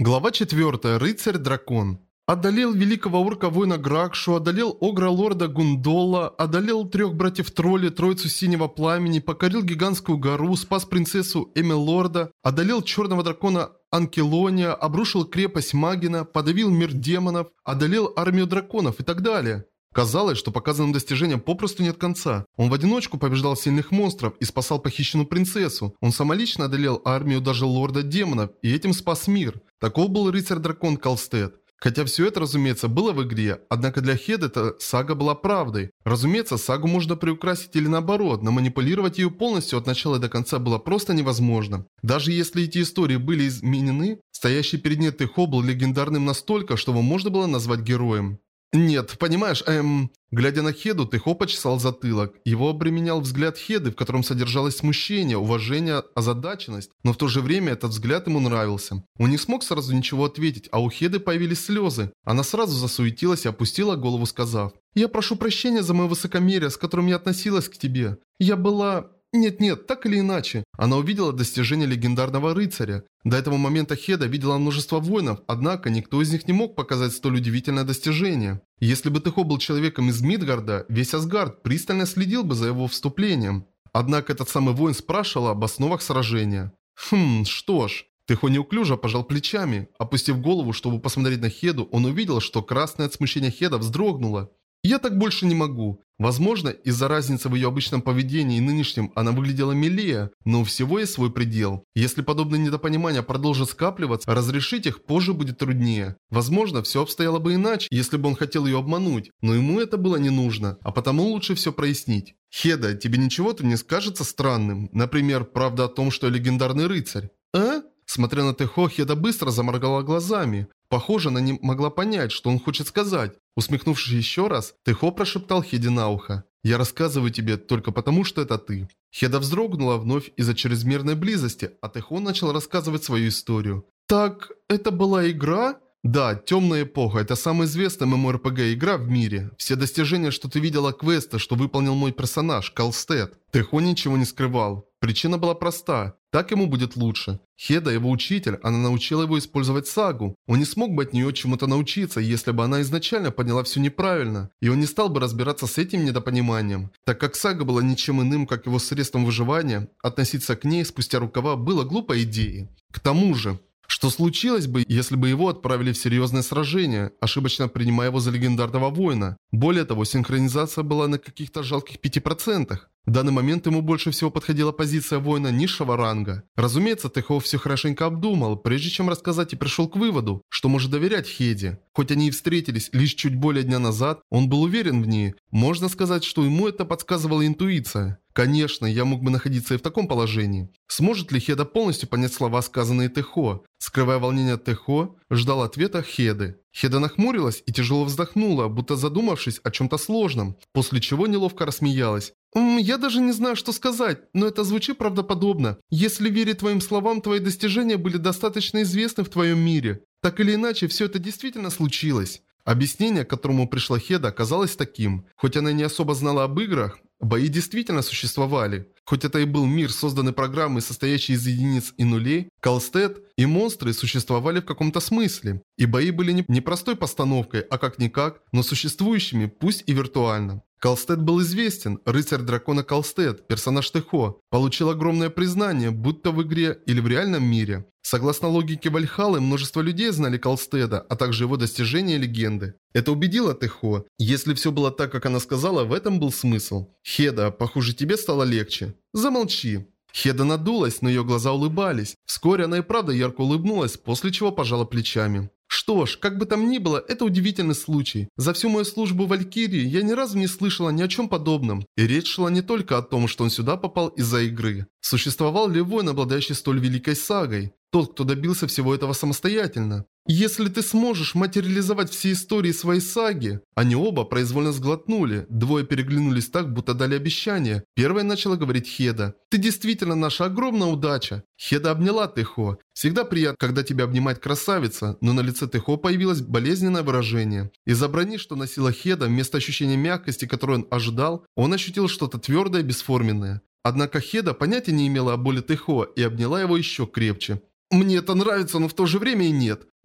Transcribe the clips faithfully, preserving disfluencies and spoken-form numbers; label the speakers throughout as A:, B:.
A: Глава четвёртая. Рыцарь-дракон. Одолел великого орка-воина Гракшу, одолел огра-лорда Гундола, одолел трех братьев-тролли, троицу синего пламени, покорил гигантскую гору, спас принцессу Эмилорда, одолел черного дракона Анкелония, обрушил крепость Магина, подавил мир демонов, одолел армию драконов и так далее. Казалось, что показанным достижениям попросту нет конца. Он в одиночку побеждал сильных монстров и спасал похищенную принцессу. Он самолично одолел армию даже лорда демонов и этим спас мир. Таков был рыцарь-дракон Калстед. Хотя все это, разумеется, было в игре, однако для Хеда эта сага была правдой. Разумеется, сагу можно приукрасить или наоборот, но манипулировать ее полностью от начала до конца было просто невозможно. Даже если эти истории были изменены, стоящий перед ней Тэхо был легендарным настолько, что его можно было назвать героем. Нет, понимаешь, эм... Глядя на Хеду, Тэхо почесал затылок. Его обременял взгляд Хеды, в котором содержалось смущение, уважение, озадаченность, но в то же время этот взгляд ему нравился. Он не смог сразу ничего ответить, а у Хеды появились слезы. Она сразу засуетилась и опустила голову, сказав: «Я прошу прощения за мое высокомерие, с которым я относилась к тебе. Я была...» Нет-нет, так или иначе. Она увидела достижение легендарного рыцаря. До этого момента Хеда видела множество воинов, однако никто из них не мог показать столь удивительное достижение. Если бы Тэхо был человеком из Мидгарда, весь Асгард пристально следил бы за его вступлением. Однако этот самый воин спрашивал об основах сражения. Хм, что ж. Тэхо неуклюже пожал плечами. Опустив голову, чтобы посмотреть на Хеду, он увидел, что красное от смущения Хеда вздрогнула. «Я так больше не могу». Возможно, из-за разницы в ее обычном поведении и нынешнем она выглядела милее, но у всего есть свой предел. Если подобные недопонимания продолжат скапливаться, разрешить их позже будет труднее. Возможно, все обстояло бы иначе, если бы он хотел ее обмануть, но ему это было не нужно, а потому лучше все прояснить. «Хеда, тебе ничего тут не скажется странным? Например, правда о том, что я легендарный рыцарь?» «А?» Смотря на Тэхо, Хеда быстро заморгала глазами. Похоже, она не могла понять, что он хочет сказать. Усмехнувшись еще раз, Тэхо прошептал Хеде на ухо: «Я рассказываю тебе только потому, что это ты». Хеда вздрогнула вновь из-за чрезмерной близости, а Тэхо начал рассказывать свою историю. «Так, это была игра?» «Да, Темная эпоха – это самая известная MMORPG игра в мире. Все достижения, что ты видела, квесты, что выполнил мой персонаж, Калстед». Тэхо ничего не скрывал. Причина была проста. Так ему будет лучше. Хеда, его учитель, она научила его использовать сагу. Он не смог бы от нее чему-то научиться, если бы она изначально поняла все неправильно. И он не стал бы разбираться с этим недопониманием. Так как сага была ничем иным, как его средством выживания, относиться к ней спустя рукава было глупой идеей. К тому же... Что случилось бы, если бы его отправили в серьезное сражение, ошибочно принимая его за легендарного воина? Более того, синхронизация была на каких-то жалких пяти процентах. В данный момент ему больше всего подходила позиция воина низшего ранга. Разумеется, Тэхо все хорошенько обдумал, прежде чем рассказать, и пришел к выводу, что может доверять Хеде. Хоть они и встретились лишь чуть более дня назад, он был уверен в ней. Можно сказать, что ему это подсказывала интуиция. Конечно, я мог бы находиться и в таком положении. Сможет ли Хеда полностью понять слова, сказанные Тэхо? Скрывая волнение Тэхо, ждал ответа Хеды. Хеда нахмурилась и тяжело вздохнула, будто задумавшись о чем-то сложном, после чего неловко рассмеялась. «М, «Я даже не знаю, что сказать, но это звучит правдоподобно. Если верить твоим словам, твои достижения были достаточно известны в твоем мире. Так или иначе, все это действительно случилось». Объяснение, к которому пришла Хеда, оказалось таким. Хоть она не особо знала об играх, бои действительно существовали. Хоть это и был мир, созданный программой, состоящей из единиц и нулей, Калстед и монстры существовали в каком-то смысле. И бои были не, не простой постановкой, а как-никак, но существующими, пусть и виртуально. Калстед был известен, рыцарь дракона Калстед, персонаж Тэхо, получил огромное признание, будто в игре или в реальном мире. Согласно логике Вальхаллы, множество людей знали Калстеда, а также его достижения и легенды. Это убедило Тэхо. Если все было так, как она сказала, в этом был смысл. «Хеда, похоже, тебе стало легче. Замолчи». Хеда надулась, но ее глаза улыбались. Вскоре она и правда ярко улыбнулась, после чего пожала плечами. Что ж, как бы там ни было, это удивительный случай. За всю мою службу в Валькирии я ни разу не слышала ни о чем подобном. И речь шла не только о том, что он сюда попал из-за игры. Существовал ли воин, обладающий столь великой сагой? Тот, кто добился всего этого самостоятельно. Если ты сможешь материализовать все истории своей саги... Они оба произвольно сглотнули. Двое переглянулись так, будто дали обещание. Первая начала говорить Хеда. «Ты действительно наша огромная удача». Хеда обняла Тэхо. Всегда приятно, когда тебя обнимает красавица, но на лице Тэхо появилось болезненное выражение. Из-за брони, что носила Хеда, вместо ощущения мягкости, которую он ожидал, он ощутил что-то твердое и бесформенное. Однако Хеда понятия не имела о боли Тэхо и обняла его еще крепче. «Мне это нравится, но в то же время и нет.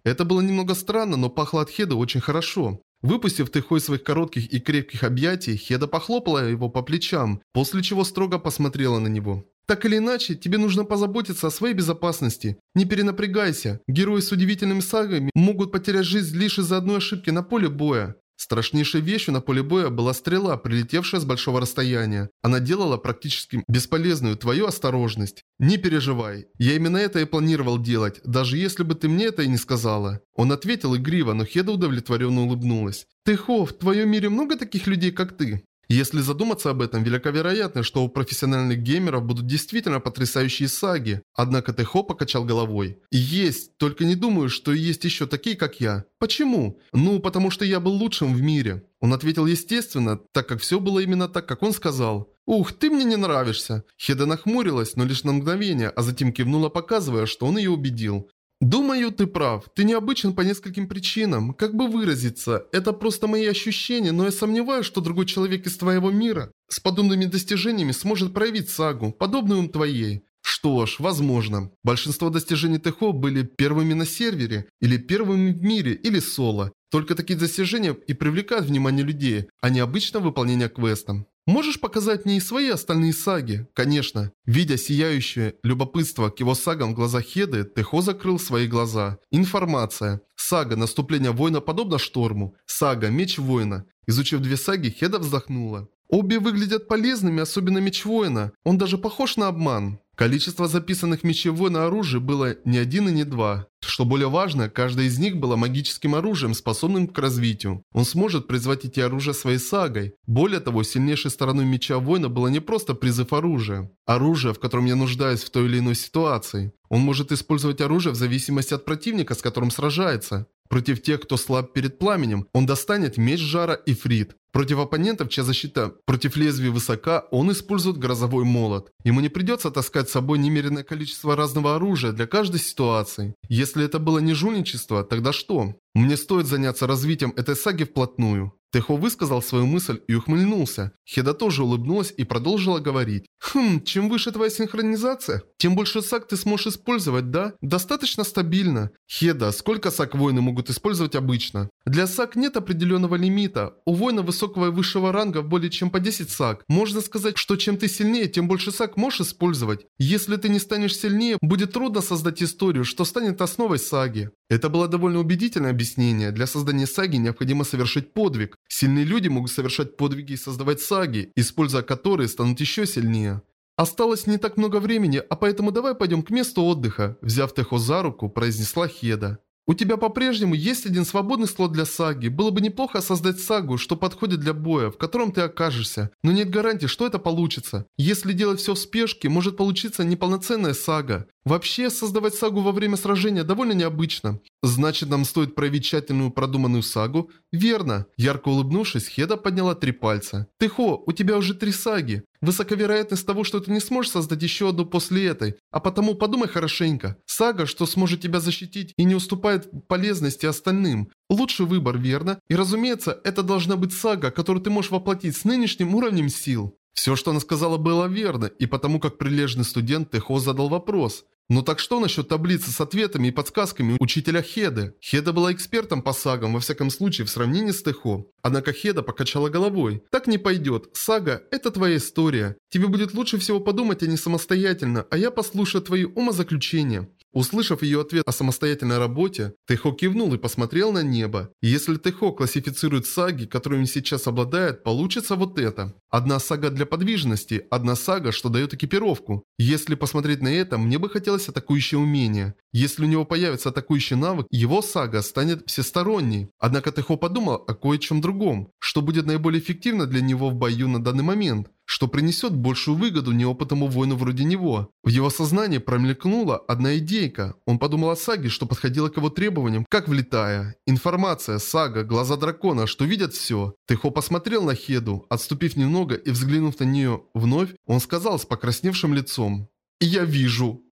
A: Это было немного странно, но пахло от Хеды очень хорошо. Выпустив Тэхо из своих коротких и крепких объятий, Хеда похлопала его по плечам, после чего строго посмотрела на него. «Так или иначе, тебе нужно позаботиться о своей безопасности. Не перенапрягайся. Герои с удивительными сагами могут потерять жизнь лишь из-за одной ошибки на поле боя». Страшнейшей вещью на поле боя была стрела, прилетевшая с большого расстояния. Она делала практически бесполезную твою осторожность. «Не переживай. Я именно это и планировал делать, даже если бы ты мне это и не сказала». Он ответил игриво, но Хеда удовлетворенно улыбнулась. «Тэхо, в твоем мире много таких людей, как ты?» Если задуматься об этом, велика вероятность, что у профессиональных геймеров будут действительно потрясающие саги. Однако Тэхо покачал головой. Есть, только не думаю, что есть еще такие, как я. Почему? Ну, потому что я был лучшим в мире. Он ответил естественно, так как все было именно так, как он сказал. «Ух, ты мне не нравишься». Хеда нахмурилась, но лишь на мгновение, а затем кивнула, показывая, что он ее убедил. «Думаю, ты прав. Ты необычен по нескольким причинам. Как бы выразиться, это просто мои ощущения, но я сомневаюсь, что другой человек из твоего мира с подобными достижениями сможет проявить сагу, подобную твоей». Что ж, возможно. Большинство достижений Тэхо были первыми на сервере, или первыми в мире, или соло. Только такие достижения и привлекают внимание людей, а не обычное выполнение квеста. Можешь показать мне и свои остальные саги? Конечно. Видя сияющее любопытство к его сагам в глазах Хеды, Тэхо закрыл свои глаза. Информация. Сага «Наступление воина» подобно шторму. Сага «Меч воина». Изучив две саги, Хеда вздохнула. Обе выглядят полезными, особенно меч воина. Он даже похож на обман. Количество записанных мечей воина оружия было не один и не два. Что более важно, каждое из них было магическим оружием, способным к развитию. Он сможет призвать эти оружия своей сагой. Более того, сильнейшей стороной меча воина было не просто призыв оружия. Оружие, в котором я нуждаюсь в той или иной ситуации. Он может использовать оружие в зависимости от противника, с которым сражается. Против тех, кто слаб перед пламенем, он достанет меч жара Ифрит. Против оппонентов, чья защита против лезвия высока, он использует грозовой молот. Ему не придется таскать с собой немеренное количество разного оружия для каждой ситуации. Если это было не жульничество, тогда что? Мне стоит заняться развитием этой саги вплотную. Тэхо высказал свою мысль и ухмыльнулся. Хеда тоже улыбнулась и продолжила говорить. «Хм, чем выше твоя синхронизация, тем больше саг ты сможешь использовать, да? Достаточно стабильно». Хеда, сколько саг воины могут использовать обычно? Для саг нет определенного лимита. У воина высокого и высшего ранга более чем по десять саг. Можно сказать, что чем ты сильнее, тем больше саг можешь использовать. Если ты не станешь сильнее, будет трудно создать историю, что станет основой саги. Это было довольно убедительное объяснение. Для создания саги необходимо совершить подвиг. Сильные люди могут совершать подвиги и создавать саги, используя которые станут еще сильнее. Осталось не так много времени, а поэтому давай пойдем к месту отдыха. Взяв Тэхо за руку, произнесла Хеда. У тебя по-прежнему есть один свободный слот для саги. Было бы неплохо создать сагу, что подходит для боя, в котором ты окажешься. Но нет гарантии, что это получится. Если делать все в спешке, может получиться неполноценная сага. Вообще, создавать сагу во время сражения довольно необычно. Значит, нам стоит проявить тщательную продуманную сагу? Верно. Ярко улыбнувшись, Хеда подняла три пальца. Тэхо, у тебя уже три саги. Высока вероятность того, что ты не сможешь создать еще одну после этой. А потому подумай хорошенько. Сага, что сможет тебя защитить и не уступает полезности остальным. Лучший выбор, верно? И разумеется, это должна быть сага, которую ты можешь воплотить с нынешним уровнем сил. Все, что она сказала, было верно, и потому как прилежный студент Тэхо задал вопрос. Ну так что насчет таблицы с ответами и подсказками учителя Хеды? Хеда была экспертом по сагам, во всяком случае, в сравнении с Тэхо. Однако Хеда покачала головой. Так не пойдет. Сага – это твоя история. Тебе будет лучше всего подумать о ней самостоятельно, а я послушаю твои умозаключения. Услышав ее ответ о самостоятельной работе, Тэхо кивнул и посмотрел на небо. Если Тэхо классифицирует саги, которыми сейчас обладает, получится вот это. Одна сага для подвижности, одна сага, что дает экипировку. Если посмотреть на это, мне бы хотелось атакующее умение. Если у него появится атакующий навык, его сага станет всесторонней. Однако Тэхо подумал о кое-чем другом, что будет наиболее эффективно для него в бою на данный момент. Что принесет большую выгоду неопытному воину вроде него. В его сознании промелькнула одна идейка. Он подумал о саге, что подходило к его требованиям, как влетая. Информация, сага, глаза дракона, что видят все. Тэхо посмотрел на Хеду. Отступив немного и взглянув на нее вновь, он сказал с покрасневшим лицом. «Я вижу».